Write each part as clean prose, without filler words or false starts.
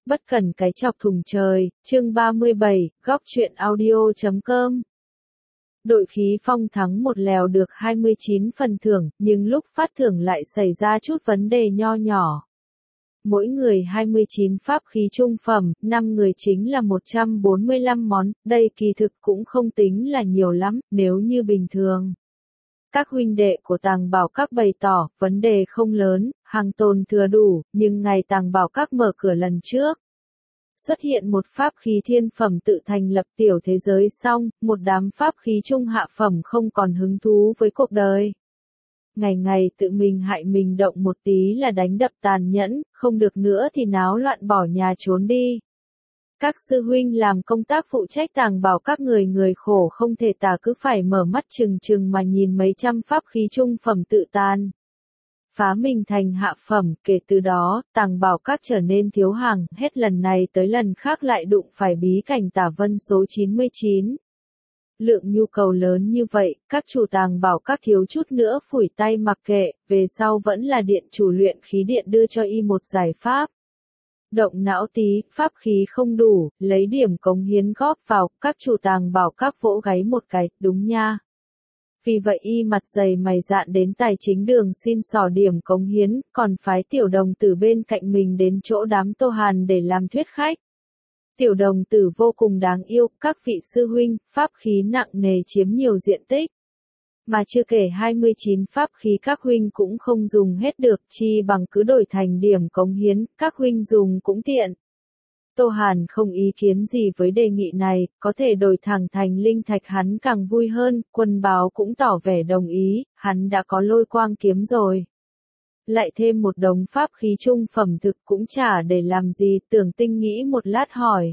Bất cần cái chọc thùng trời, chương 37, góc truyện audio.com. Đội khí phong thắng một lèo được 29 phần thưởng, nhưng lúc phát thưởng lại xảy ra chút vấn đề nho nhỏ. Mỗi người 29 pháp khí trung phẩm, 5 người chính là 145 món, đây kỳ thực cũng không tính là nhiều lắm, nếu như bình thường. Các huynh đệ của Tàng Bảo Các bày tỏ, vấn đề không lớn, hàng tồn thừa đủ, nhưng ngày Tàng Bảo Các mở cửa lần trước. Xuất hiện một pháp khí thiên phẩm tự thành lập tiểu thế giới xong, một đám pháp khí trung hạ phẩm không còn hứng thú với cuộc đời. Ngày ngày tự mình hại mình động một tí là đánh đập tàn nhẫn, không được nữa thì náo loạn bỏ nhà trốn đi. Các sư huynh làm công tác phụ trách Tàng Bảo Các người khổ không thể tả cứ phải mở mắt trừng trừng mà nhìn mấy trăm pháp khí trung phẩm tự tan. Phá mình thành hạ phẩm, kể từ đó, Tàng Bảo Các trở nên thiếu hàng, hết lần này tới lần khác lại đụng phải bí cảnh Tả Vân số 99. Lượng nhu cầu lớn như vậy, các chủ Tàng Bảo Các thiếu chút nữa phủi tay mặc kệ, về sau vẫn là điện chủ luyện khí điện đưa cho y một giải pháp. Động não tí, pháp khí không đủ, lấy điểm cống hiến góp vào, các chủ Tàng Bảo Các vỗ gáy một cái, đúng nha. Vì vậy y mặt dày mày dạn đến tài chính đường xin xỏ điểm cống hiến, còn phái tiểu đồng tử bên cạnh mình đến chỗ đám Tô Hàn để làm thuyết khách. Tiểu đồng tử vô cùng đáng yêu, các vị sư huynh, pháp khí nặng nề chiếm nhiều diện tích. Mà chưa kể 29 pháp khí các huynh cũng không dùng hết được, chi bằng cứ đổi thành điểm cống hiến, các huynh dùng cũng tiện. Tô Hàn không ý kiến gì với đề nghị này, có thể đổi thẳng thành linh thạch hắn càng vui hơn, Quân Báo cũng tỏ vẻ đồng ý, hắn đã có lôi quang kiếm rồi. Lại thêm một đống pháp khí trung phẩm thực cũng chả để làm gì, Tưởng Tinh nghĩ một lát hỏi.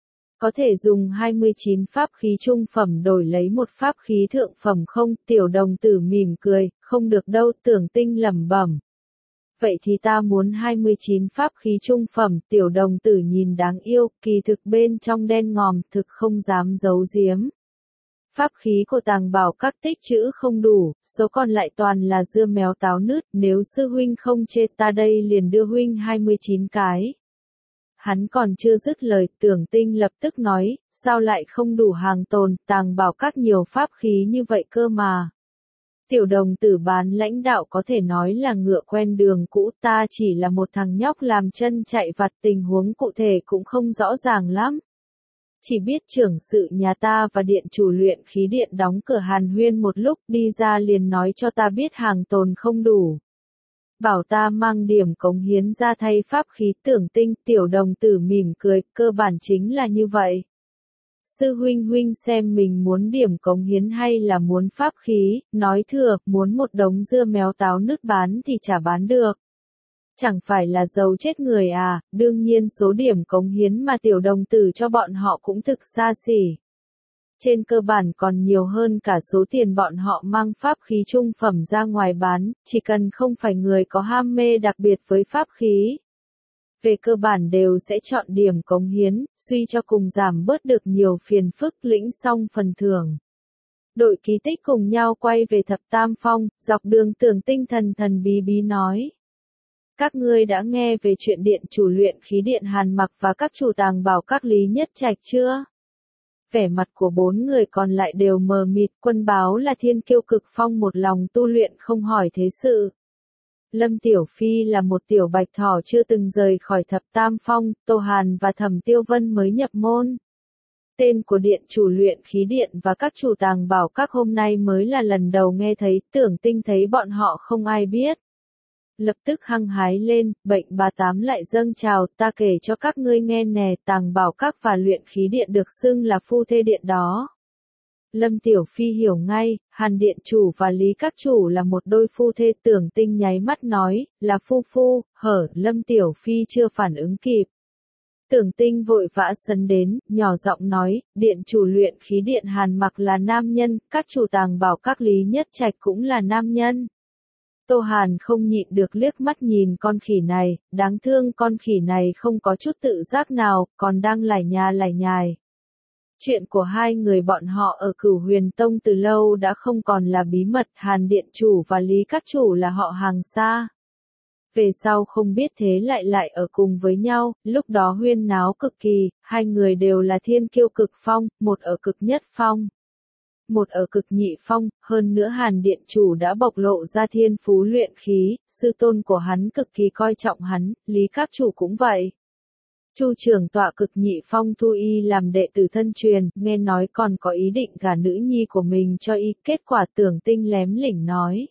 Có thể dùng 29 pháp khí trung phẩm đổi lấy một pháp khí thượng phẩm không? Tiểu đồng tử mỉm cười, không được đâu, Tưởng Tinh lẩm bẩm. Vậy thì ta muốn 29 pháp khí trung phẩm, tiểu đồng tử nhìn đáng yêu, kỳ thực bên trong đen ngòm, thực không dám giấu giếm. Pháp khí của Tàng Bảo Các tích trữ không đủ, số còn lại toàn là dưa méo táo nứt, nếu sư huynh không chê ta đây liền đưa huynh 29 cái. Hắn còn chưa dứt lời, Tưởng Tinh lập tức nói, sao lại không đủ hàng tồn, Tàng Bảo Các nhiều pháp khí như vậy cơ mà. Tiểu đồng tử bán lãnh đạo có thể nói là ngựa quen đường cũ, ta chỉ là một thằng nhóc làm chân chạy vặt, tình huống cụ thể cũng không rõ ràng lắm. Chỉ biết trưởng sự nhà ta và điện chủ luyện khí điện đóng cửa hàn huyên một lúc, đi ra liền nói cho ta biết hàng tồn không đủ. Bảo ta mang điểm cống hiến ra thay pháp khí. Tưởng Tinh, tiểu đồng tử mỉm cười, cơ bản chính là như vậy. Sư huynh xem mình muốn điểm cống hiến hay là muốn pháp khí, nói thừa, muốn một đống dưa méo táo nứt bán thì chả bán được. Chẳng phải là giàu chết người à, đương nhiên số điểm cống hiến mà tiểu đồng tử cho bọn họ cũng thực xa xỉ. Trên cơ bản còn nhiều hơn cả số tiền bọn họ mang pháp khí trung phẩm ra ngoài bán, chỉ cần không phải người có ham mê đặc biệt với pháp khí. Về cơ bản đều sẽ chọn điểm cống hiến, suy cho cùng giảm bớt được nhiều phiền phức, lĩnh xong phần thưởng. Đội kỳ tích cùng nhau quay về Thập Tam Phong, dọc đường Tưởng Tinh thần bí bí nói. Các ngươi đã nghe về chuyện điện chủ luyện khí điện Hàn Mặc và các chủ Tàng Bảo Các Lý Nhất Trạch chưa? Vẻ mặt của bốn người còn lại đều mờ mịt, Quân Báo là thiên kiêu cực phong một lòng tu luyện không hỏi thế sự. Lâm Tiểu Phi là một tiểu bạch thỏ chưa từng rời khỏi Thập Tam Phong, Tô Hàn và Thẩm Tiêu Vân mới nhập môn. Tên của điện chủ luyện khí điện và các chủ Tàng Bảo Các hôm nay mới là lần đầu nghe thấy, Tưởng Tinh thấy bọn họ không ai biết. Lập tức hăng hái lên, bệnh bà tám lại dâng trào, ta kể cho các ngươi nghe nè, Tàng Bảo Các và luyện khí điện được xưng là phu thê điện đó. Lâm Tiểu Phi hiểu ngay, Hàn điện chủ và Lý các chủ là một đôi phu thê. Tưởng Tinh nháy mắt nói, là phu, Lâm Tiểu Phi chưa phản ứng kịp. Tưởng Tinh vội vã sấn đến, nhỏ giọng nói, điện chủ luyện khí điện Hàn Mặc là nam nhân, các chủ Tàng Bảo Các Lý Nhất Trạch cũng là nam nhân. Tô Hàn không nhịn được liếc mắt nhìn con khỉ này, đáng thương con khỉ này không có chút tự giác nào, còn đang lải nhải. Chuyện của hai người bọn họ ở Cửu Huyền Tông từ lâu đã không còn là bí mật, Hàn điện chủ và Lý các chủ là họ hàng xa. Về sau không biết thế lại ở cùng với nhau, lúc đó huyên náo cực kỳ, hai người đều là thiên kiêu cực phong, một ở cực nhất phong, một ở cực nhị phong, hơn nữa Hàn Điện Chủ đã bộc lộ ra thiên phú luyện khí, sư tôn của hắn cực kỳ coi trọng hắn, Lý Các Chủ cũng vậy. Chu trưởng tọa cực nhị phong thu y làm đệ tử thân truyền, nghe nói còn có ý định gả nữ nhi của mình cho y, kết quả Tưởng Tinh lém lỉnh nói.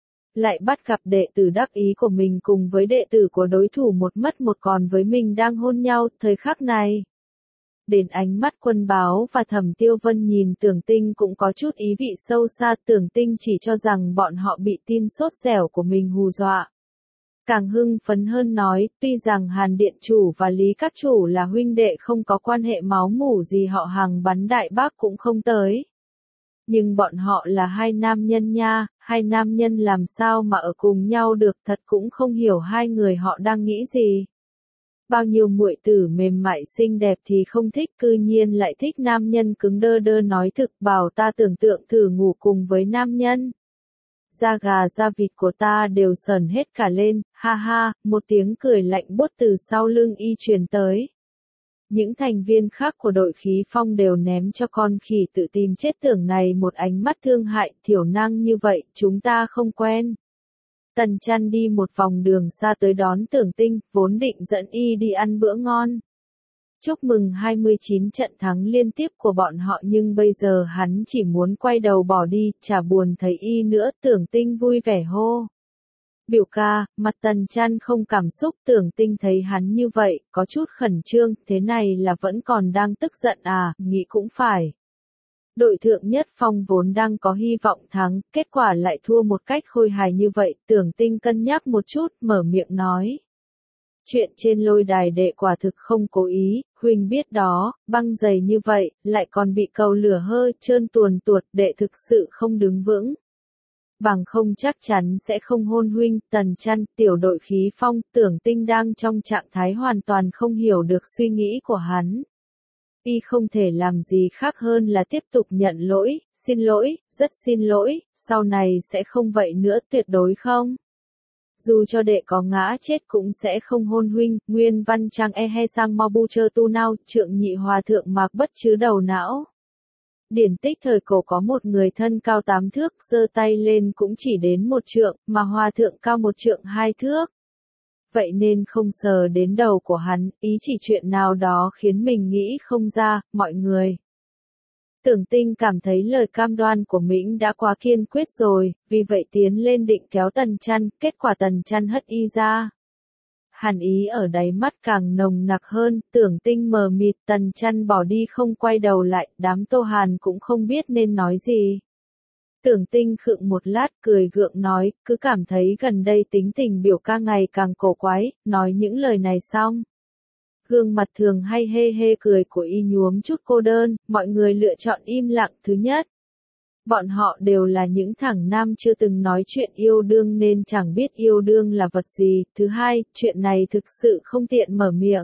Lại bắt gặp đệ tử đắc ý của mình cùng với đệ tử của đối thủ một mất một còn với mình đang hôn nhau, thời khắc này. Đến ánh mắt Quân Báo và Thẩm Tiêu Vân nhìn Tưởng Tinh cũng có chút ý vị sâu xa, Tưởng Tinh chỉ cho rằng bọn họ bị tin sốt dẻo của mình hù dọa. Càng hưng phấn hơn nói, tuy rằng Hàn Điện Chủ và Lý Các Chủ là huynh đệ không có quan hệ máu mủ gì họ Hàng bắn đại bác cũng không tới. Nhưng bọn họ là hai nam nhân nha, hai nam nhân làm sao mà ở cùng nhau được, thật cũng không hiểu hai người họ đang nghĩ gì. Bao nhiêu muội tử mềm mại xinh đẹp thì không thích, cư nhiên lại thích nam nhân cứng đơ đơ, nói thực bảo ta tưởng tượng thử ngủ cùng với nam nhân. Da gà da vịt của ta đều sờn hết cả lên, ha ha, một tiếng cười lạnh buốt từ sau lưng y truyền tới. Những thành viên khác của đội khí phong đều ném cho con khỉ tự tìm chết Tưởng này một ánh mắt thương hại, thiểu năng như vậy, chúng ta không quen. Tần Chăn đi một vòng đường xa tới đón Tưởng Tinh, vốn định dẫn y đi ăn bữa ngon. Chúc mừng 29 trận thắng liên tiếp của bọn họ, nhưng bây giờ hắn chỉ muốn quay đầu bỏ đi, chả buồn thấy y nữa. Tưởng Tinh vui vẻ hô. Biểu ca, mặt Tần Chăn không cảm xúc, Tưởng Tinh thấy hắn như vậy, có chút khẩn trương, thế này là vẫn còn đang tức giận à, nghĩ cũng phải. Đội thượng nhất phong vốn đang có hy vọng thắng, kết quả lại thua một cách khôi hài như vậy, Tưởng Tinh cân nhắc một chút, mở miệng nói. Chuyện trên lôi đài đệ quả thực không cố ý, huynh biết đó, băng dày như vậy, lại còn bị cầu lửa hơi, trơn tuồn tuột, đệ thực sự không đứng vững. Bằng không chắc chắn sẽ không hôn huynh. Tần Chăn, tiểu đội khí phong, Tưởng Tinh đang trong trạng thái hoàn toàn không hiểu được suy nghĩ của hắn. Y không thể làm gì khác hơn là tiếp tục nhận lỗi, xin lỗi, rất xin lỗi, sau này sẽ không vậy nữa, tuyệt đối không. Dù cho đệ có ngã chết cũng sẽ không hôn huynh. Nguyên văn trang e he sang mau bu chơ tu nao, Trượng Nhị Hòa Thượng Mạc Bất chứ đầu não. Điển tích thời cổ có một người thân cao 8 thước, giơ tay lên cũng chỉ đến 1 trượng, mà Hòa Thượng cao 1 trượng 2 thước. Vậy nên không sờ đến đầu của hắn, ý chỉ chuyện nào đó khiến mình nghĩ không ra, mọi người. Tưởng Tinh cảm thấy lời cam đoan của Mĩnh đã quá kiên quyết rồi, vì vậy tiến lên định kéo Tần Chăn, kết quả Tần Chăn hất y ra. Hàn ý ở đáy mắt càng nồng nặc hơn, Tưởng Tinh mờ mịt, Tần Chăn bỏ đi không quay đầu lại, đám Tô Hàn cũng không biết nên nói gì. Tưởng Tinh khựng một lát, cười gượng nói, cứ cảm thấy gần đây tính tình biểu ca ngày càng cổ quái, nói những lời này xong. Gương mặt thường hay hê hê cười của y nhuốm chút cô đơn, mọi người lựa chọn im lặng. Thứ nhất, bọn họ đều là những thằng nam chưa từng nói chuyện yêu đương nên chẳng biết yêu đương là vật gì. Thứ hai, chuyện này thực sự không tiện mở miệng.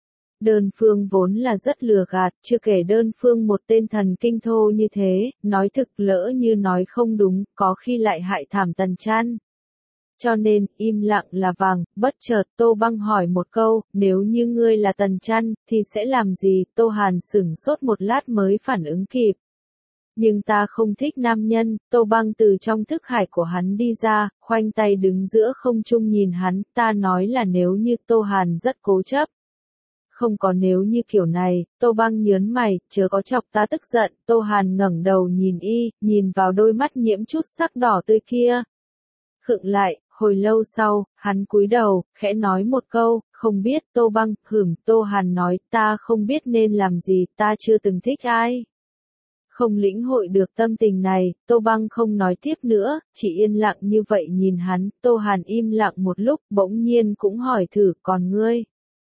Đơn phương vốn là rất lừa gạt, chưa kể đơn phương một tên thần kinh thô như thế, nói thực lỡ như nói không đúng, có khi lại hại thảm Tần Chăn. Cho nên, im lặng là vàng. Bất chợt Tô Băng hỏi một câu, nếu như ngươi là Tần Chăn, thì sẽ làm gì? Tô Hàn sửng sốt một lát mới phản ứng kịp. Nhưng ta không thích nam nhân. Tô Băng từ trong thức hải của hắn đi ra, khoanh tay đứng giữa không trung nhìn hắn, ta nói là nếu như. Tô Hàn rất cố chấp. Không có nếu như kiểu này. Tô Băng nhớn mày, chớ có chọc ta tức giận. Tô Hàn ngẩng đầu nhìn y, nhìn vào đôi mắt nhiễm chút sắc đỏ tươi kia. Khựng lại, hồi lâu sau, hắn cúi đầu, khẽ nói một câu, không biết. Tô Băng, Tô Hàn nói, ta không biết nên làm gì, ta chưa từng thích ai. Không lĩnh hội được tâm tình này, Tô Băng không nói tiếp nữa, chỉ yên lặng như vậy nhìn hắn. Tô Hàn im lặng một lúc, bỗng nhiên cũng hỏi thử, còn ngươi?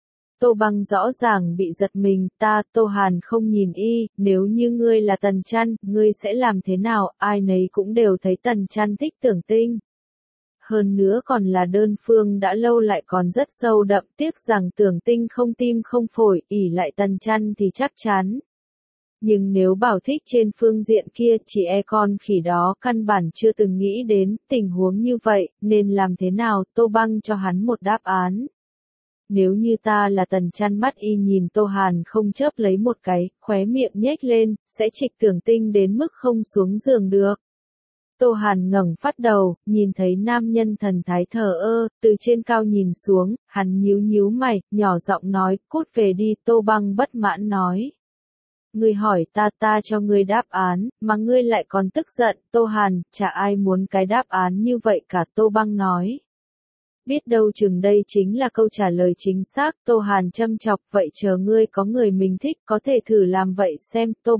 Tô Băng rõ ràng bị giật mình, Tô Hàn không nhìn y, nếu như ngươi là Tần Chăn, ngươi sẽ làm thế nào? Ai nấy cũng đều thấy Tần Chăn thích Tưởng Tinh. Hơn nữa còn là đơn phương đã lâu lại còn rất sâu đậm, tiếc rằng Tưởng Tinh không tim không phổi, ỷ lại Tần Chăn thì chắc chắn. Nhưng nếu bảo thích trên phương diện kia chỉ e con khỉ đó căn bản chưa từng nghĩ đến tình huống như vậy, nên làm thế nào? Tô Băng cho hắn một đáp án. Nếu như ta là Tần Chăn, mắt y nhìn Tô Hàn không chớp lấy một cái, khóe miệng nhếch lên, sẽ trịch Tưởng Tinh đến mức không xuống giường được. Tô Hàn ngẩng phát đầu, nhìn thấy nam nhân thần thái thờ ơ, từ trên cao nhìn xuống, hắn nhíu nhíu mày, nhỏ giọng nói, cút về đi. Tô Băng bất mãn nói. Ngươi hỏi ta cho ngươi đáp án, mà ngươi lại còn tức giận. Tô Hàn, chả ai muốn cái đáp án như vậy cả. Tô Băng nói. Biết đâu chừng đây chính là câu trả lời chính xác. Tô Hàn châm chọc, vậy chờ ngươi có người mình thích có thể thử làm vậy xem. Tô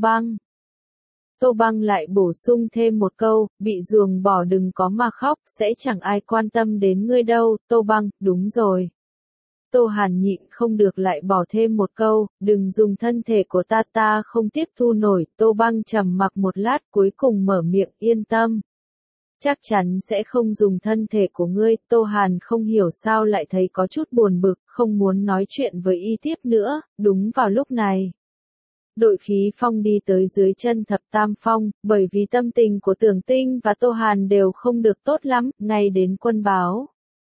Băng lại bổ sung thêm một câu, bị ruồng bỏ đừng có mà khóc, sẽ chẳng ai quan tâm đến ngươi đâu. Tô Băng, đúng rồi. Tô Hàn nhịn không được lại bỏ thêm một câu, đừng dùng thân thể của ta không tiếp thu nổi. Tô Băng trầm mặc một lát cuối cùng mở miệng, yên tâm. Chắc chắn sẽ không dùng thân thể của ngươi. Tô Hàn không hiểu sao lại thấy có chút buồn bực, không muốn nói chuyện với y tiếp nữa. Đúng vào lúc này, Đội Khí Phong đi tới dưới chân Thập Tam Phong, bởi vì tâm tình của Tưởng Tinh và Tô Hàn đều không được tốt lắm, ngay đến Quân Báo.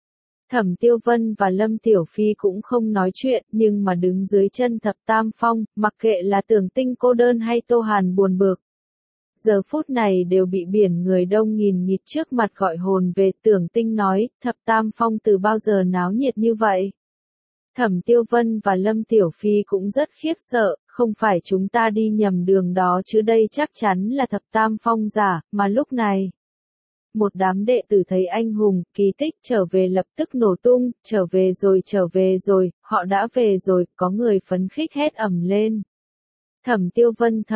Thẩm Tiêu Vân và Lâm Tiểu Phi cũng không nói chuyện, nhưng mà đứng dưới chân Thập Tam Phong, mặc kệ là Tưởng Tinh cô đơn hay Tô Hàn buồn bực. Giờ phút này đều bị biển người đông nghìn nghịt trước mặt gọi hồn về. Tưởng Tinh nói, Thập Tam Phong từ bao giờ náo nhiệt như vậy? Thẩm Tiêu Vân và Lâm Tiểu Phi cũng rất khiếp sợ, không phải chúng ta đi nhầm đường đó chứ, đây chắc chắn là Thập Tam Phong giả. Mà lúc này, một đám đệ tử thấy anh hùng, kỳ tích trở về lập tức nổ tung, trở về rồi, họ đã về rồi, có người phấn khích hét ầm lên. Thẩm Tiêu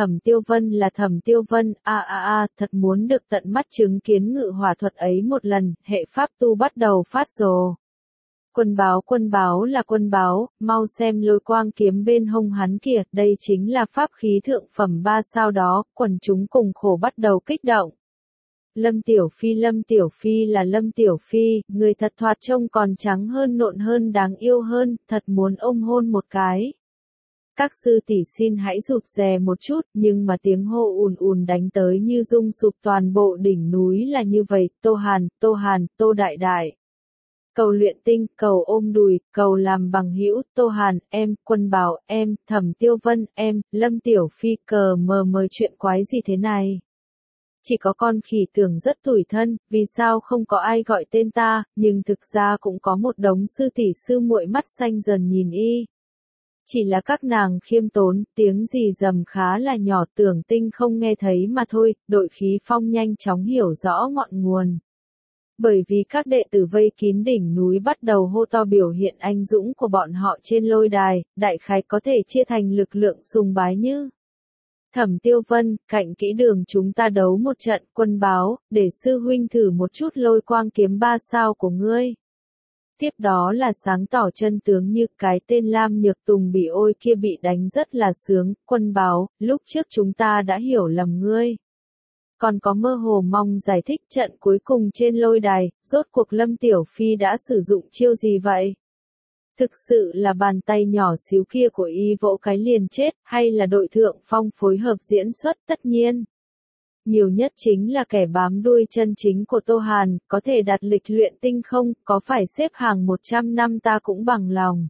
Vân là Thẩm Tiêu Vân, thật muốn được tận mắt chứng kiến ngự hỏa thuật ấy một lần. Hệ pháp tu bắt đầu phát rồ. Quân báo là Quân Báo, mau xem lôi quang kiếm bên hông hắn kìa, đây chính là pháp khí thượng phẩm 3 sao đó. Quần chúng cùng khổ bắt đầu kích động. Lâm Tiểu Phi là Lâm Tiểu Phi, người thật thoạt trông còn trắng hơn, nộn hơn, đáng yêu hơn, thật muốn ôm hôn một cái. Các sư tỷ xin hãy rụt rè một chút, nhưng mà tiếng hô ùn ùn đánh tới như rung sụp toàn bộ đỉnh núi là như vậy. Tô Hàn, Tô Đại Đại. Cầu luyện tinh, cầu ôm đùi, cầu làm bằng hữu. Tô Hàn, em, Quân Báo, em, Thẩm Tiêu Vân, em, Lâm Tiểu Phi, cờ mờ chuyện quái gì thế này? Chỉ có con khỉ tưởng rất tủi thân, vì sao không có ai gọi tên ta, nhưng thực ra cũng có một đống sư tỷ sư muội mắt xanh dần nhìn y. Chỉ là các nàng khiêm tốn, tiếng gì rầm khá là nhỏ. Tưởng Tinh không nghe thấy mà thôi. Đội Khí Phong nhanh chóng hiểu rõ ngọn nguồn. Bởi vì các đệ tử vây kín đỉnh núi bắt đầu hô to biểu hiện anh dũng của bọn họ trên lôi đài, đại khái có thể chia thành lực lượng sùng bái như Thẩm Tiêu Vân, cạnh kỹ đường chúng ta đấu một trận. Quân Báo, để sư huynh thử một chút lôi quang kiếm 3 sao của ngươi. Tiếp đó là sáng tỏ chân tướng như cái tên Lam Nhược Tùng bị ôi kia bị đánh rất là sướng. Quân Báo, lúc trước chúng ta đã hiểu lầm ngươi. Còn có mơ hồ mong giải thích trận cuối cùng trên lôi đài, rốt cuộc Lâm Tiểu Phi đã sử dụng chiêu gì vậy? Thực sự là bàn tay nhỏ xíu kia của y vỗ cái liền chết, hay là đội Thượng Phong phối hợp diễn xuất? Tất nhiên. Nhiều nhất chính là kẻ bám đuôi chân chính của Tô Hàn, có thể đặt lịch luyện tinh không, có phải xếp hàng 100 năm ta cũng bằng lòng.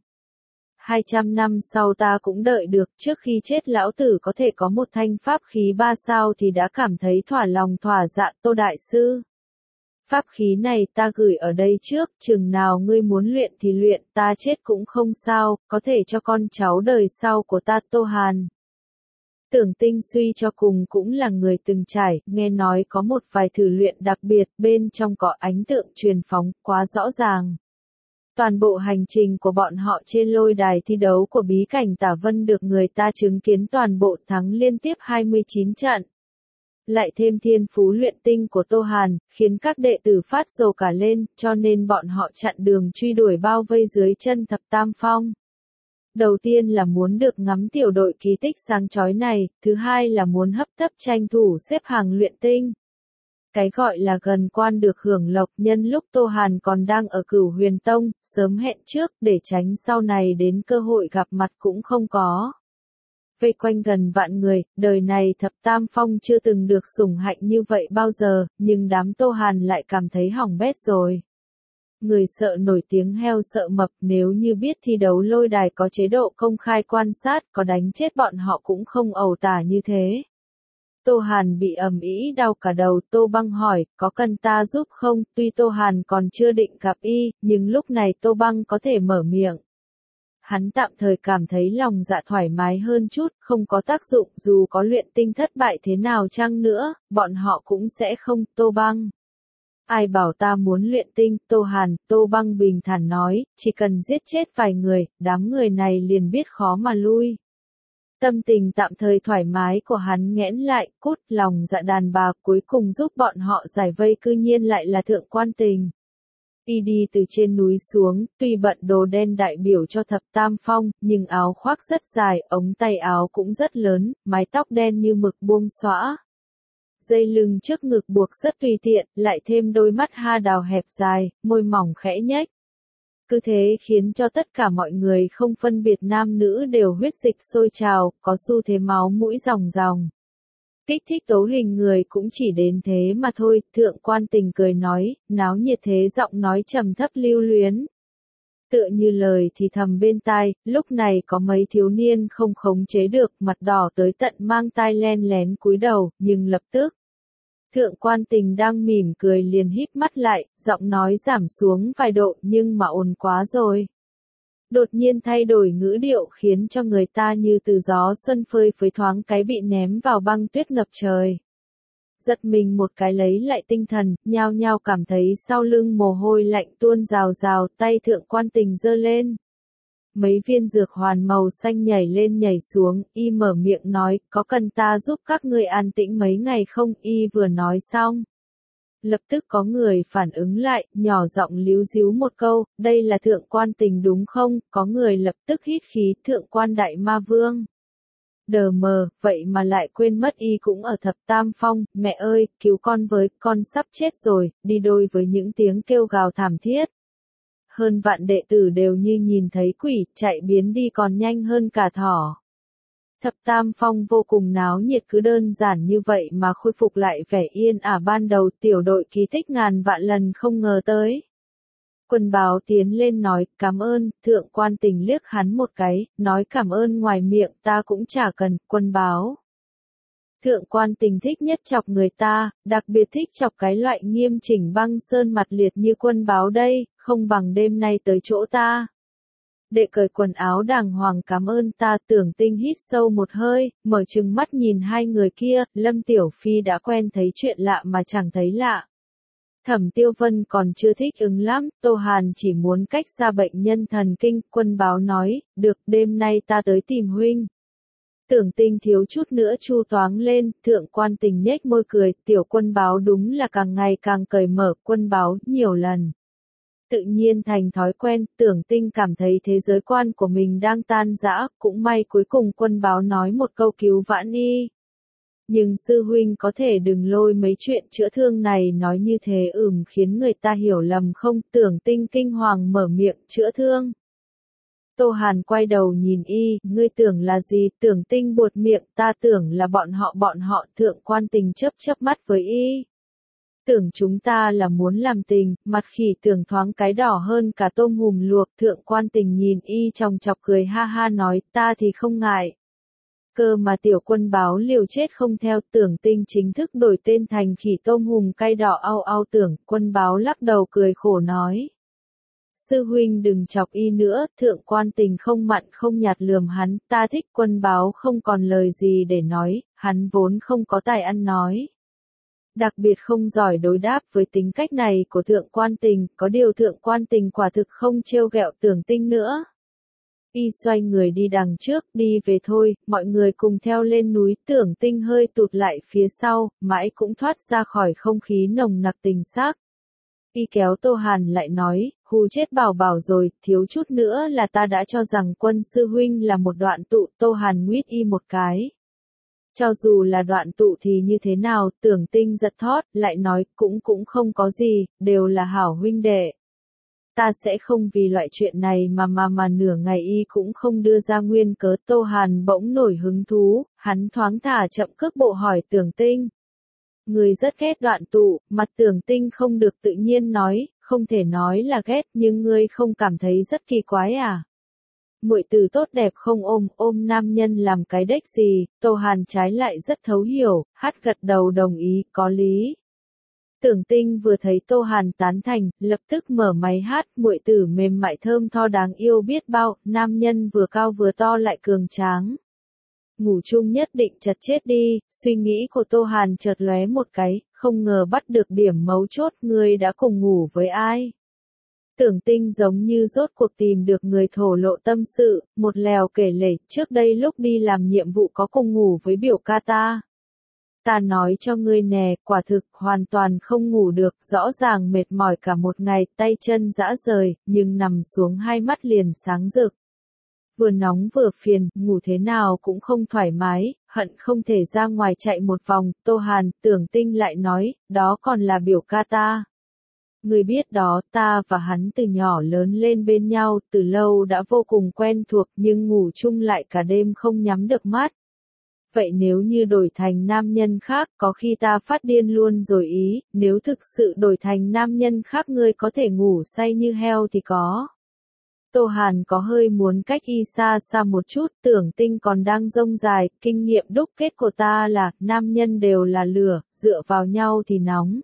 200 năm sau ta cũng đợi được, trước khi chết lão tử có thể có một thanh pháp khí 3 sao thì đã cảm thấy thỏa lòng thỏa dạ. Tô Đại Sư. Pháp khí này ta gửi ở đây trước, chừng nào ngươi muốn luyện thì luyện, ta chết cũng không sao, có thể cho con cháu đời sau của ta. Tô Hàn. Tưởng Tinh suy cho cùng cũng là người từng trải, nghe nói có một vài thử luyện đặc biệt, bên trong có ánh tượng truyền phóng, quá rõ ràng. Toàn bộ hành trình của bọn họ trên lôi đài thi đấu của bí cảnh Tả Vân được người ta chứng kiến toàn bộ, thắng liên tiếp 29 trận. Lại thêm thiên phú luyện tinh của Tô Hàn, khiến các đệ tử phát rồ cả lên, cho nên bọn họ chặn đường truy đuổi bao vây dưới chân Thập Tam Phong. Đầu tiên là muốn được ngắm tiểu đội kỳ tích sáng chói này, thứ hai là muốn hấp tấp tranh thủ xếp hàng luyện tinh. Cái gọi là gần quan được hưởng lộc, nhân lúc Tô Hàn còn đang ở Cửu Huyền Tông, sớm hẹn trước để tránh sau này đến cơ hội gặp mặt cũng không có. Vây quanh gần vạn người, đời này Thập Tam Phong chưa từng được sủng hạnh như vậy bao giờ, nhưng đám Tô Hàn lại cảm thấy hỏng bét rồi. Người sợ nổi tiếng heo sợ mập, nếu như biết thi đấu lôi đài có chế độ công khai quan sát, có đánh chết bọn họ cũng không ẩu tả như thế. Tô Hàn bị ầm ĩ đau cả đầu, Tô Băng hỏi, có cần ta giúp không? Tuy Tô Hàn còn chưa định gặp y, nhưng lúc này Tô Băng có thể mở miệng. Hắn tạm thời cảm thấy lòng dạ thoải mái hơn chút, không có tác dụng, dù có luyện tinh thất bại thế nào chăng nữa, bọn họ cũng sẽ không. Tô Băng. Ai bảo ta muốn luyện tinh? Tô Hàn, Tô Băng bình thản nói, chỉ cần giết chết vài người, đám người này liền biết khó mà lui. Tâm tình tạm thời thoải mái của hắn nghẽn lại, cút, lòng dạ đàn bà cuối cùng giúp bọn họ giải vây cư nhiên lại là Thượng Quan Tình. Y đi từ trên núi xuống, tuy bận đồ đen đại biểu cho Thập Tam Phong, nhưng áo khoác rất dài, ống tay áo cũng rất lớn, mái tóc đen như mực buông xõa. Dây lưng trước ngực buộc rất tùy tiện, lại thêm đôi mắt ha đào hẹp dài, môi mỏng khẽ nhếch. Cứ thế khiến cho tất cả mọi người không phân biệt nam nữ đều huyết dịch sôi trào, có xu thế máu mũi ròng ròng. Kích thích tố hình người cũng chỉ đến thế mà thôi. Thượng Quan Tình cười nói, náo nhiệt thế, giọng nói trầm thấp lưu luyến. Tựa như lời thì thầm bên tai, lúc này có mấy thiếu niên không khống chế được, mặt đỏ tới tận mang tai len lén cúi đầu, nhưng lập tức. Thượng Quan Tình đang mỉm cười liền híp mắt lại, giọng nói giảm xuống vài độ nhưng mà ồn quá rồi. Đột nhiên thay đổi ngữ điệu khiến cho người ta như từ gió xuân phơi phới thoáng cái bị ném vào băng tuyết ngập trời. Giật mình một cái lấy lại tinh thần, nhao nhao cảm thấy sau lưng mồ hôi lạnh tuôn rào rào, tay Thượng Quan Tình giơ lên. Mấy viên dược hoàn màu xanh nhảy lên nhảy xuống, y mở miệng nói, có cần ta giúp các ngươi an tĩnh mấy ngày không? Y vừa nói xong. Lập tức có người phản ứng lại, nhỏ giọng líu díu một câu, đây là Thượng Quan Tình đúng không? Có người lập tức hít khí, Thượng Quan Đại Ma Vương. Đờ mờ, vậy mà lại quên mất y cũng ở Thập Tam Phong, mẹ ơi, cứu con với, con sắp chết rồi, đi đôi với những tiếng kêu gào thảm thiết. Hơn vạn đệ tử đều như nhìn thấy quỷ, chạy biến đi còn nhanh hơn cả thỏ. Thập Tam Phong vô cùng náo nhiệt, cứ đơn giản như vậy mà khôi phục lại vẻ yên ả ban đầu, tiểu đội kỳ tích ngàn vạn lần không ngờ tới. Quân báo tiến lên nói, cảm ơn. Thượng Quan Tình liếc hắn một cái, nói cảm ơn ngoài miệng ta cũng chả cần. Quân báo. Thượng Quan Tình thích nhất chọc người ta, đặc biệt thích chọc cái loại nghiêm chỉnh băng sơn mặt liệt như Quân báo đây, không bằng đêm nay tới chỗ ta. Đệ cởi quần áo đàng hoàng cảm ơn ta. Tưởng Tinh hít sâu một hơi, mở trừng mắt nhìn hai người kia, Lâm Tiểu Phi đã quen thấy chuyện lạ mà chẳng thấy lạ. Thẩm Tiêu Vân còn chưa thích ứng lắm, Tô Hàn chỉ muốn cách xa bệnh nhân thần kinh. Quân báo nói, được, đêm nay ta tới tìm huynh. Tưởng Tinh thiếu chút nữa chu toáng lên, Thượng Quan Tình nhếch môi cười, tiểu Quân báo đúng là càng ngày càng cởi mở. Quân báo nhiều lần. Tự nhiên thành thói quen, Tưởng Tinh cảm thấy thế giới quan của mình đang tan rã, cũng may cuối cùng Quân báo nói một câu cứu vãn y. Nhưng sư huynh có thể đừng lôi mấy chuyện chữa thương này nói như thế khiến người ta hiểu lầm không? Tưởng Tinh kinh hoàng mở miệng, chữa thương. Tô Hàn quay đầu nhìn y, ngươi tưởng là gì? Tưởng Tinh buột miệng, ta tưởng là bọn họ. Thượng Quan Tình chớp mắt với y. Tưởng chúng ta là muốn làm tình, mặt khỉ tưởng thoáng cái đỏ hơn cả tôm hùm luộc. Thượng Quan Tình nhìn y chòng chọc cười ha ha nói, ta thì không ngại. Cơ mà tiểu Quân báo liều chết không theo. Tưởng Tinh chính thức đổi tên thành khỉ tôm hùm cay đỏ ao. Tưởng Quân báo lắc đầu cười khổ nói. Sư huynh đừng chọc y nữa. Thượng Quan Tình không mặn không nhạt lườm hắn, ta thích. Quân báo không còn lời gì để nói, hắn vốn không có tài ăn nói. Đặc biệt không giỏi đối đáp với tính cách này của Thượng Quan Tình, có điều Thượng Quan Tình quả thực không trêu ghẹo Tưởng Tinh nữa. Y xoay người đi đằng trước, đi về thôi, mọi người cùng theo lên núi. Tưởng Tinh hơi tụt lại phía sau, mãi cũng thoát ra khỏi không khí nồng nặc tình xác. Y kéo Tô Hàn lại nói, hù chết bảo bảo rồi, thiếu chút nữa là ta đã cho rằng Quân sư huynh là một đoạn tụ. Tô Hàn nguyết y một cái. Cho dù là đoạn tụ thì như thế nào? Tưởng Tinh giật thót, lại nói, cũng không có gì, đều là hảo huynh đệ. Ta sẽ không vì loại chuyện này mà nửa ngày y cũng không đưa ra nguyên cớ. Tô Hàn bỗng nổi hứng thú, hắn thoáng thả chậm cước bộ hỏi Tưởng Tinh. Người rất ghét Đoạn Tụ, mặt Tưởng Tinh không được tự nhiên nói, không thể nói là ghét nhưng ngươi không cảm thấy rất kỳ quái à? Muội tử tốt đẹp không ôm nam nhân làm cái đếch gì? Tô Hàn trái lại rất thấu hiểu, hát gật đầu đồng ý, có lý. Tưởng Tinh vừa thấy Tô Hàn tán thành, lập tức mở máy hát, muội tử mềm mại thơm tho đáng yêu biết bao, nam nhân vừa cao vừa to lại cường tráng. Ngủ chung nhất định chật chết đi, suy nghĩ của Tô Hàn chợt lóe một cái, không ngờ bắt được điểm mấu chốt, ngươi đã cùng ngủ với ai? Tưởng Tinh giống như rốt cuộc tìm được người thổ lộ tâm sự, một lèo kể lể, trước đây lúc đi làm nhiệm vụ có cùng ngủ với biểu ca ta. Ta nói cho ngươi nè, quả thực hoàn toàn không ngủ được, rõ ràng mệt mỏi cả một ngày, tay chân rã rời, nhưng nằm xuống hai mắt liền sáng rực. Vừa nóng vừa phiền, ngủ thế nào cũng không thoải mái, hận không thể ra ngoài chạy một vòng. Tô Hàn, Tưởng Tinh lại nói, đó còn là biểu ca ta. Ngươi biết đó, ta và hắn từ nhỏ lớn lên bên nhau, từ lâu đã vô cùng quen thuộc nhưng ngủ chung lại cả đêm không nhắm được mắt. Vậy nếu như đổi thành nam nhân khác, có khi ta phát điên luôn rồi ý, nếu thực sự đổi thành nam nhân khác ngươi có thể ngủ say như heo thì có. Tô Hàn có hơi muốn cách y xa xa một chút, Tưởng Tinh còn đang rông dài, kinh nghiệm đúc kết của ta là, nam nhân đều là lửa, dựa vào nhau thì nóng.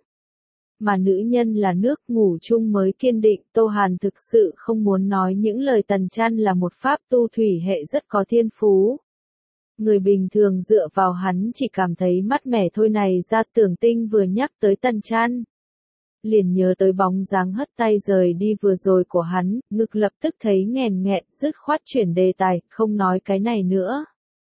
Mà nữ nhân là nước, ngủ chung mới kiên định. Tô Hàn thực sự không muốn nói những lời Tần Chăn là một pháp tu thủy hệ rất có thiên phú. Người bình thường dựa vào hắn chỉ cảm thấy mát mẻ thôi này ra. Tưởng Tinh vừa nhắc tới Tần Chăn, liền nhớ tới bóng dáng hất tay rời đi vừa rồi của hắn, ngực lập tức thấy nghèn nghẹn, dứt khoát chuyển đề tài, không nói cái này nữa.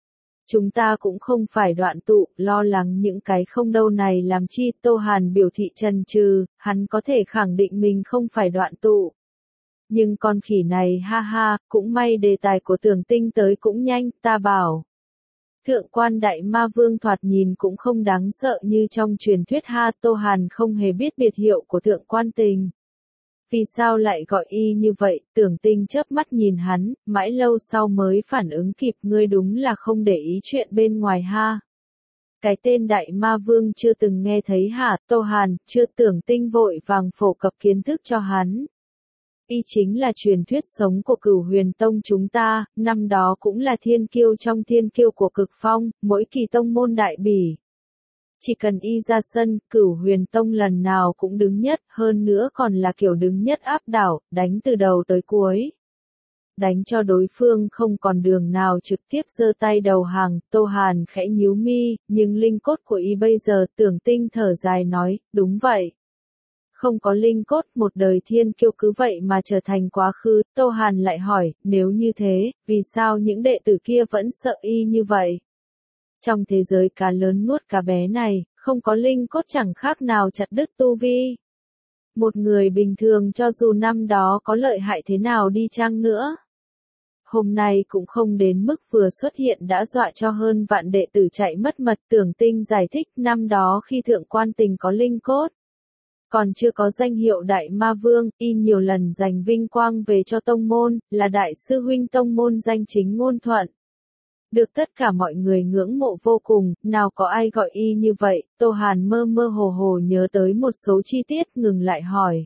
Chúng ta cũng không phải Đoạn Tụ, lo lắng những cái không đâu này làm chi. Tô Hàn biểu thị chần chừ, hắn có thể khẳng định mình không phải Đoạn Tụ. Nhưng con khỉ này ha ha, cũng may đề tài của Tưởng Tinh tới cũng nhanh, ta bảo. Thượng quan Đại Ma Vương thoạt nhìn cũng không đáng sợ như trong truyền thuyết ha. Tô Hàn không hề biết biệt hiệu của Thượng quan Tình. Vì sao lại gọi y như vậy? Tưởng Tinh chớp mắt nhìn hắn, mãi lâu sau mới phản ứng kịp, ngươi đúng là không để ý chuyện bên ngoài ha. Cái tên Đại Ma Vương chưa từng nghe thấy hả? Tô Hàn, chưa. Tưởng Tinh vội vàng phổ cập kiến thức cho hắn. Y chính là truyền thuyết sống của Cửu Huyền Tông chúng ta, năm đó cũng là thiên kiêu trong thiên kiêu của Cực Phong, mỗi kỳ tông môn đại bỉ. Chỉ cần y ra sân, Cửu Huyền Tông lần nào cũng đứng nhất, hơn nữa còn là kiểu đứng nhất áp đảo, đánh từ đầu tới cuối. Đánh cho đối phương không còn đường nào trực tiếp giơ tay đầu hàng. Tô Hàn khẽ nhíu mi, nhưng linh cốt của y bây giờ. Tưởng Tinh thở dài nói, đúng vậy. Không có linh cốt, một đời thiên kiêu cứ vậy mà trở thành quá khứ. Tô Hàn lại hỏi, nếu như thế, vì sao những đệ tử kia vẫn sợ y như vậy? Trong thế giới cá lớn nuốt cá bé này, không có linh cốt chẳng khác nào chặt đứt tu vi. Một người bình thường cho dù năm đó có lợi hại thế nào đi chăng nữa, hôm nay cũng không đến mức vừa xuất hiện đã dọa cho hơn vạn đệ tử chạy mất mật. Tưởng Tinh giải thích, năm đó khi Thượng quan Tình có linh cốt, còn chưa có danh hiệu Đại Ma Vương, y nhiều lần giành vinh quang về cho tông môn, là đại sư huynh tông môn danh chính ngôn thuận. Được tất cả mọi người ngưỡng mộ vô cùng, nào có ai gọi y như vậy. Tô Hàn mơ mơ hồ hồ nhớ tới một số chi tiết, ngừng lại hỏi.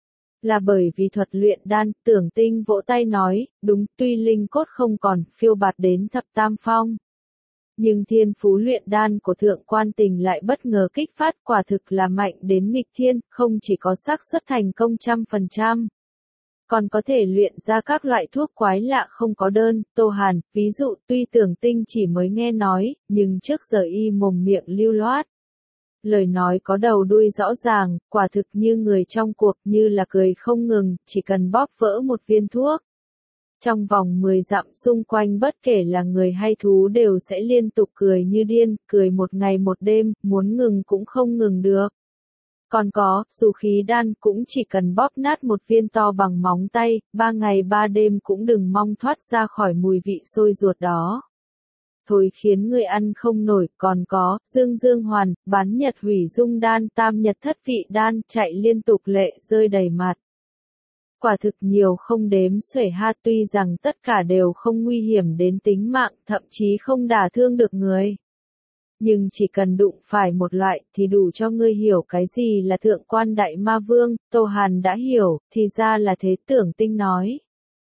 Là bởi vì thuật luyện đan. Tưởng Tinh vỗ tay nói, đúng, tuy linh cốt không còn phiêu bạt đến thập tam phong, nhưng thiên phú luyện đan của Thượng quan Tình lại bất ngờ kích phát, quả thực là mạnh đến nghịch thiên, không chỉ có xác suất thành công 100%. Còn có thể luyện ra các loại thuốc quái lạ không có đơn. Tô Hàn, ví dụ, tuy Tưởng Tinh chỉ mới nghe nói, nhưng trước giờ y mồm miệng lưu loát. Lời nói có đầu đuôi rõ ràng, quả thực như người trong cuộc, như là cười không ngừng, chỉ cần bóp vỡ một viên thuốc. Trong vòng 10 dặm xung quanh bất kể là người hay thú đều sẽ liên tục cười như điên, cười một ngày một đêm, muốn ngừng cũng không ngừng được. Còn có, dù khí đan cũng chỉ cần bóp nát một viên to bằng móng tay, 3 ngày 3 đêm cũng đừng mong thoát ra khỏi mùi vị sôi ruột đó. Thôi khiến người ăn không nổi. Còn có, dương dương hoàn, bán nhật hủy dung đan, tam nhật thất vị đan, chạy liên tục lệ rơi đầy mặt. quả thực nhiều không đếm xuể ha, tuy rằng tất cả đều không nguy hiểm đến tính mạng, thậm chí không đả thương được người. Nhưng chỉ cần đụng phải một loại thì đủ cho ngươi hiểu cái gì là thượng quan đại ma vương. Tô Hàn đã hiểu, thì ra là thế. Tưởng Tinh nói.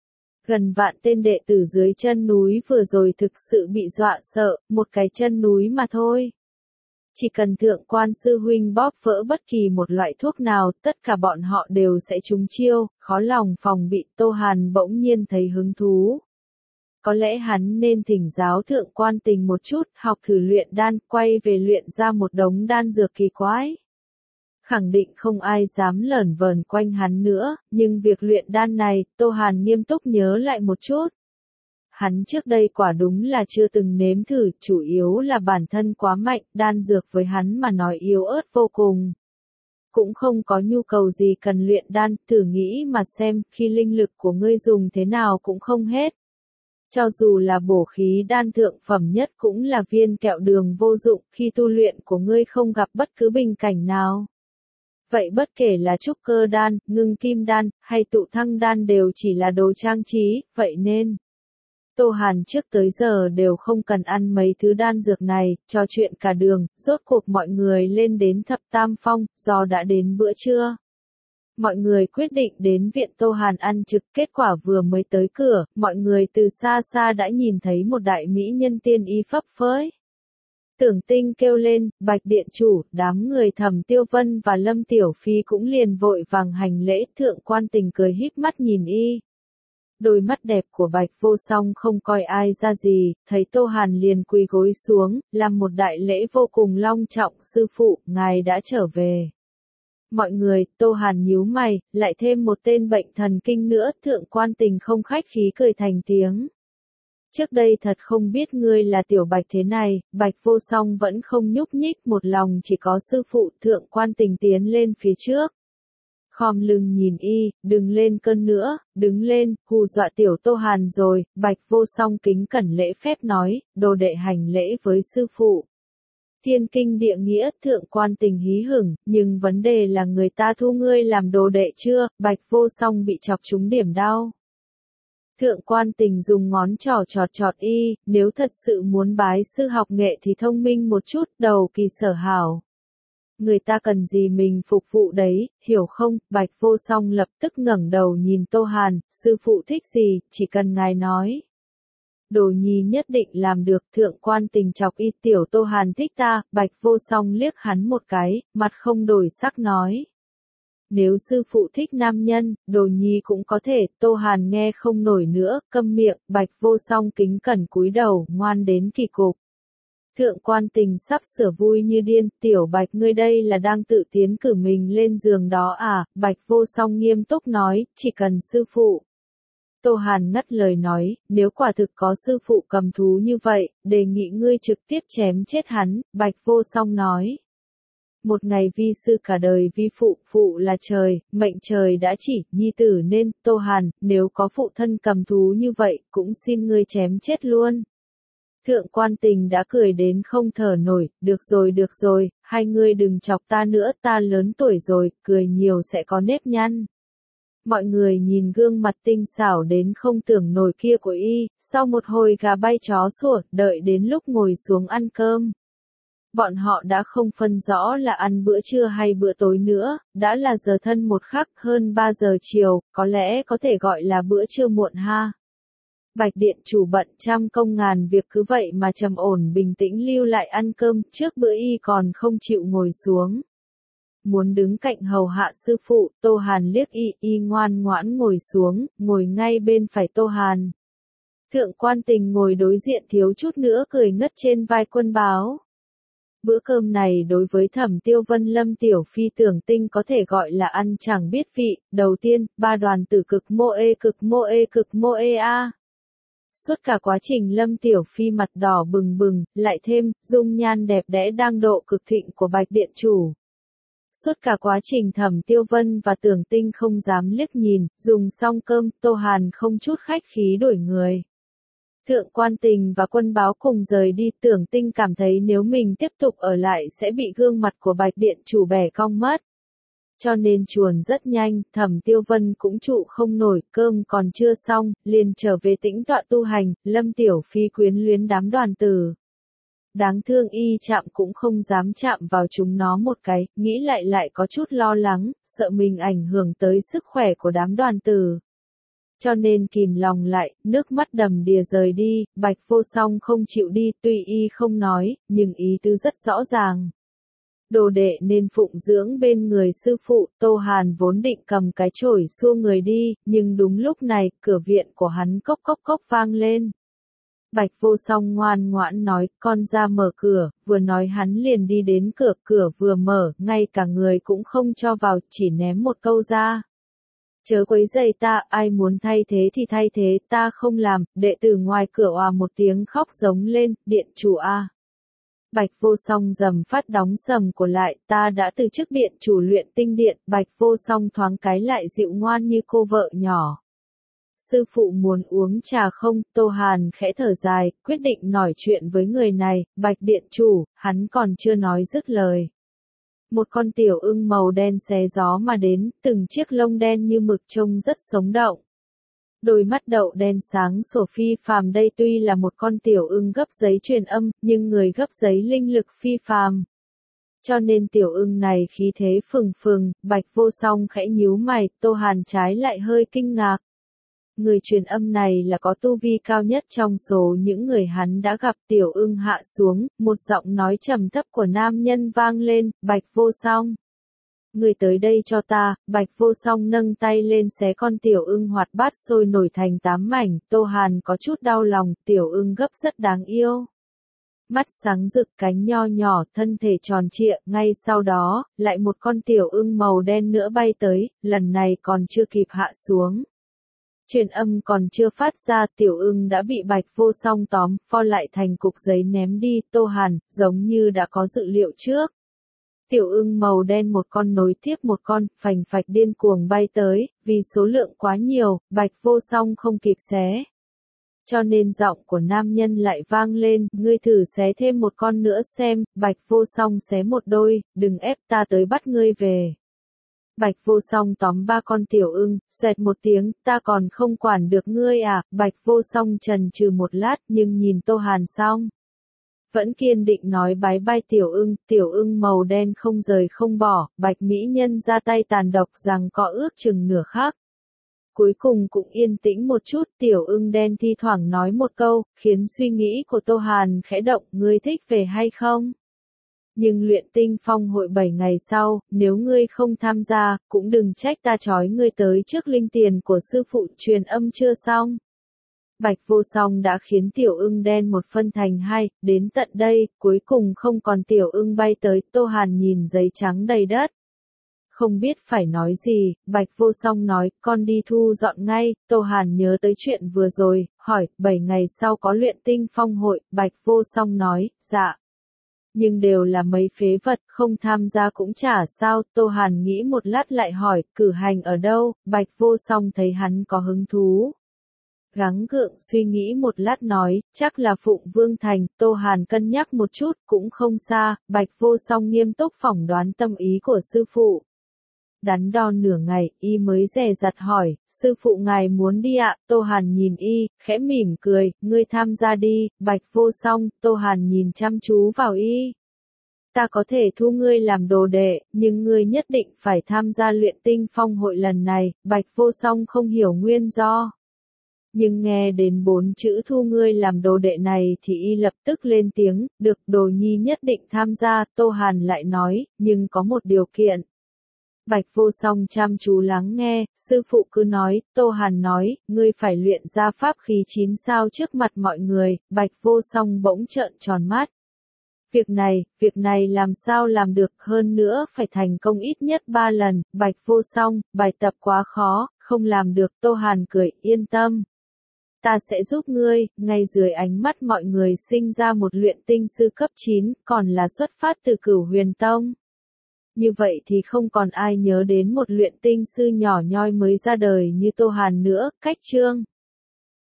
Gần vạn tên đệ tử dưới chân núi vừa rồi thực sự bị dọa sợ, một cái chân núi mà thôi. Chỉ cần thượng quan sư huynh bóp vỡ bất kỳ một loại thuốc nào, tất cả bọn họ đều sẽ trúng chiêu, khó lòng phòng bị. Tô Hàn bỗng nhiên thấy hứng thú. Có lẽ hắn nên thỉnh giáo thượng quan Tình một chút, học thử luyện đan, quay về luyện ra một đống đan dược kỳ quái. Khẳng định không ai dám lởn vởn quanh hắn nữa, nhưng việc luyện đan này, Tô Hàn nghiêm túc nhớ lại một chút. Hắn trước đây quả đúng là chưa từng nếm thử, chủ yếu là bản thân quá mạnh, đan dược với hắn mà nói yếu ớt vô cùng. Cũng không có nhu cầu gì cần luyện đan, thử nghĩ mà xem, khi linh lực của ngươi dùng thế nào cũng không hết. Cho dù là bổ khí đan thượng phẩm nhất cũng là viên kẹo đường vô dụng, khi tu luyện của ngươi không gặp bất cứ bình cảnh nào. Vậy bất kể là trúc cơ đan, ngưng kim đan, hay tụ thăng đan đều chỉ là đồ trang trí, vậy nên Tô Hàn trước tới giờ đều không cần ăn mấy thứ đan dược này, trò chuyện cả đường, rốt cuộc mọi người lên đến thập tam phong, do đã đến bữa trưa. Mọi người quyết định đến viện Tô Hàn ăn trực, kết quả vừa mới tới cửa, mọi người từ xa xa đã nhìn thấy một đại mỹ nhân tiên y phấp phới. Tưởng Tinh kêu lên, Bạch điện chủ, đám người Thẩm Tiêu Vân và Lâm Tiểu Phi cũng liền vội vàng hành lễ. Thượng quan Tình cười híp mắt nhìn y. Đôi mắt đẹp của Bạch Vô Song không coi ai ra gì, thấy Tô Hàn liền quỳ gối xuống, làm một đại lễ vô cùng long trọng. Sư phụ, ngài đã trở về. Mọi người, Tô Hàn nhíu mày, lại thêm một tên bệnh thần kinh nữa. Thượng quan Tình không khách khí cười thành tiếng. Trước đây thật không biết ngươi là Tiểu Bạch thế này. Bạch Vô Song vẫn không nhúc nhích, một lòng chỉ có sư phụ. Thượng quan Tình tiến lên phía trước. Khom lưng nhìn y, đừng lên cơn nữa, đứng lên, hù dọa tiểu Tô Hàn rồi. Bạch Vô Song kính cẩn lễ phép nói, đồ đệ hành lễ với sư phụ. Thiên kinh địa nghĩa. Thượng quan Tình hí hửng, nhưng vấn đề là người ta thu ngươi làm đồ đệ chưa? Bạch Vô Song bị chọc trúng điểm đau. Thượng quan Tình dùng ngón trỏ chọt y, nếu thật sự muốn bái sư học nghệ thì thông minh một chút, đầu kỳ sở hảo. Người ta cần gì mình phục vụ đấy, hiểu không? Bạch Vô Song lập tức ngẩng đầu nhìn Tô Hàn, sư phụ thích gì, chỉ cần ngài nói. Đồ nhi nhất định làm được. Thượng quan Tình chọc y, tiểu Tô Hàn thích ta. Bạch Vô Song liếc hắn một cái, mặt không đổi sắc nói. Nếu sư phụ thích nam nhân, đồ nhi cũng có thể. Tô Hàn nghe không nổi nữa, câm miệng. Bạch Vô Song kính cẩn cúi đầu, ngoan đến kỳ cục. Thượng quan Tình sắp sửa vui như điên, tiểu Bạch ngươi đây là đang tự tiến cử mình lên giường đó à? Bạch Vô Song nghiêm túc nói, chỉ cần sư phụ. Tô Hàn ngắt lời nói, nếu quả thực có sư phụ cầm thú như vậy, đề nghị ngươi trực tiếp chém chết hắn. Bạch Vô Song nói. Một ngày vi sư cả đời vi phụ, phụ là trời, mệnh trời đã chỉ, nhi tử nên. Tô Hàn, nếu có phụ thân cầm thú như vậy, cũng xin ngươi chém chết luôn. Thượng quan Tình đã cười đến không thở nổi, được rồi, hai ngươi đừng chọc ta nữa, ta lớn tuổi rồi, cười nhiều sẽ có nếp nhăn. Mọi người nhìn gương mặt tinh xảo đến không tưởng nổi kia của y, sau một hồi gà bay chó sủa, đợi đến lúc ngồi xuống ăn cơm. Bọn họ đã không phân rõ là ăn bữa trưa hay bữa tối nữa, đã là giờ thân một khắc, hơn 3 giờ chiều, có lẽ có thể gọi là bữa trưa muộn ha. Bạch điện chủ bận trăm công ngàn việc cứ vậy mà trầm ổn bình tĩnh lưu lại ăn cơm, trước bữa y còn không chịu ngồi xuống. Muốn đứng cạnh hầu hạ sư phụ, Tô Hàn liếc y ngoan ngoãn ngồi xuống, ngồi ngay bên phải Tô Hàn. Thượng quan Tình ngồi đối diện thiếu chút nữa cười ngất trên vai Quân Báo. Bữa cơm này đối với Thẩm Tiêu Vân Lâm Tiểu Phi Tưởng Tinh có thể gọi là ăn chẳng biết vị. Đầu tiên, ba đoàn tử cực mô ê a. Suốt cả quá trình Lâm Tiểu Phi mặt đỏ bừng bừng, lại thêm, dung nhan đẹp đẽ đang độ cực thịnh của Bạch điện chủ. Suốt cả quá trình Thẩm Tiêu Vân và Tưởng Tinh không dám liếc nhìn, dùng xong cơm, Tô Hàn không chút khách khí đổi người. Thượng quan Tình và Quân Báo cùng rời đi. Tưởng Tinh cảm thấy nếu mình tiếp tục ở lại sẽ bị gương mặt của Bạch điện chủ bẻ cong mất. Cho nên chuồn rất nhanh, Thẩm Tiêu Vân cũng trụ không nổi, cơm còn chưa xong, liền trở về tĩnh tọa tu hành, Lâm Tiểu Phi quyến luyến đám đoàn tử. Đáng thương y chạm cũng không dám chạm vào chúng nó một cái, nghĩ lại có chút lo lắng, sợ mình ảnh hưởng tới sức khỏe của đám đoàn tử. Cho nên kìm lòng lại, nước mắt đầm đìa rời đi, Bạch Vô Song không chịu đi, tuy y không nói, nhưng ý tứ rất rõ ràng. Đồ đệ nên phụng dưỡng bên người sư phụ, Tô Hàn vốn định cầm cái chổi xua người đi, nhưng đúng lúc này, cửa viện của hắn cốc cốc cốc vang lên. Bạch Vô Song ngoan ngoãn nói, con ra mở cửa, vừa nói hắn liền đi đến cửa, cửa vừa mở, ngay cả người cũng không cho vào, chỉ ném một câu ra. Chớ quấy rầy ta, ai muốn thay thế thì thay thế, ta không làm, đệ tử ngoài cửa òa một tiếng khóc giống lên, điện chủ a. Bạch Vô Song dầm phát đóng sầm của lại, ta đã từ chức điện chủ luyện tinh điện, Bạch Vô Song thoáng cái lại dịu ngoan như cô vợ nhỏ. Sư phụ muốn uống trà không? Tô Hàn khẽ thở dài, quyết định nói chuyện với người này, Bạch điện chủ, hắn còn chưa nói dứt lời. Một con tiểu ưng màu đen xé gió mà đến, từng chiếc lông đen như mực trông rất sống động. Đôi mắt đậu đen sáng sủa phi phàm, đây tuy là một con tiểu ưng gấp giấy truyền âm, nhưng người gấp giấy linh lực phi phàm. Cho nên tiểu ưng này khí thế phừng phừng, Bạch Vô Song khẽ nhíu mày, Tô Hàn trái lại hơi kinh ngạc. Người truyền âm này là có tu vi cao nhất trong số những người hắn đã gặp. Tiểu ưng hạ xuống, một giọng nói trầm thấp của nam nhân vang lên, Bạch Vô Song. Người tới đây cho ta, Bạch Vô Song nâng tay lên xé con tiểu ưng hoạt bát sôi nổi thành 8 mảnh, Tô Hàn có chút đau lòng, tiểu ưng gấp rất đáng yêu. Mắt sáng rực, cánh nho nhỏ, thân thể tròn trịa, ngay sau đó, lại một con tiểu ưng màu đen nữa bay tới, lần này còn chưa kịp hạ xuống. Truyền âm còn chưa phát ra, tiểu ưng đã bị Bạch Vô Song tóm, pho lại thành cục giấy ném đi. Tô Hàn, giống như đã có dự liệu trước. Tiểu ưng màu đen một con nối tiếp một con, phành phạch điên cuồng bay tới, vì số lượng quá nhiều, Bạch Vô Song không kịp xé. Cho nên giọng của nam nhân lại vang lên, ngươi thử xé thêm một con nữa xem, Bạch Vô Song xé một đôi, đừng ép ta tới bắt ngươi về. Bạch Vô Song tóm 3 con tiểu ưng, xoẹt một tiếng, ta còn không quản được ngươi à, Bạch Vô Song chần chừ một lát nhưng nhìn Tô Hàn xong. Vẫn kiên định nói bái bai tiểu ưng màu đen không rời không bỏ, Bạch Mỹ Nhân ra tay tàn độc rằng có ước chừng nửa khắc. Cuối cùng cũng yên tĩnh một chút, tiểu ưng đen thi thoảng nói một câu, khiến suy nghĩ của Tô Hàn khẽ động, ngươi thích về hay không? Nhưng luyện tinh phong hội 7 ngày sau, nếu ngươi không tham gia, cũng đừng trách ta trói ngươi tới trước linh tiền của sư phụ. Truyền âm chưa xong. Bạch Vô Song đã khiến tiểu ưng đen một phân thành hai, đến tận đây, cuối cùng không còn tiểu ưng bay tới, Tô Hàn nhìn giấy trắng đầy đất. Không biết phải nói gì, Bạch Vô Song nói, con đi thu dọn ngay. Tô Hàn nhớ tới chuyện vừa rồi, hỏi, 7 ngày sau có luyện tinh phong hội, Bạch Vô Song nói, dạ. Nhưng đều là mấy phế vật, không tham gia cũng chả sao. Tô Hàn nghĩ một lát lại hỏi, cử hành ở đâu? Bạch Vô Song thấy hắn có hứng thú. Gắng gượng suy nghĩ một lát nói, chắc là Phụng Vương Thành. Tô Hàn cân nhắc một chút, cũng không xa. Bạch Vô Song nghiêm túc phỏng đoán tâm ý của sư phụ. Đắn đo nửa ngày, y mới dè dặt hỏi, sư phụ ngài muốn đi ạ? Tô Hàn nhìn y, khẽ mỉm cười, ngươi tham gia đi. Bạch Vô Song, Tô Hàn nhìn chăm chú vào y. Ta có thể thu ngươi làm đồ đệ, nhưng ngươi nhất định phải tham gia luyện tinh phong hội lần này. Bạch Vô Song không hiểu nguyên do. Nhưng nghe đến 4 chữ thu ngươi làm đồ đệ này thì y lập tức lên tiếng, được, đồ nhi nhất định tham gia. Tô Hàn lại nói, nhưng có một điều kiện. Bạch Vô Song chăm chú lắng nghe, sư phụ cứ nói. Tô Hàn nói, ngươi phải luyện ra pháp khí 9 sao trước mặt mọi người. Bạch Vô Song bỗng trợn tròn mắt. Việc này làm sao làm được, hơn nữa phải thành công ít nhất 3 lần. Bạch Vô Song, bài tập quá khó, không làm được. Tô Hàn cười, yên tâm. Ta sẽ giúp ngươi. Ngay dưới ánh mắt mọi người sinh ra một luyện tinh sư cấp 9, còn là xuất phát từ Cửu Huyền Tông. Như vậy thì không còn ai nhớ đến một luyện tinh sư nhỏ nhoi mới ra đời như Tô Hàn nữa. Cách chương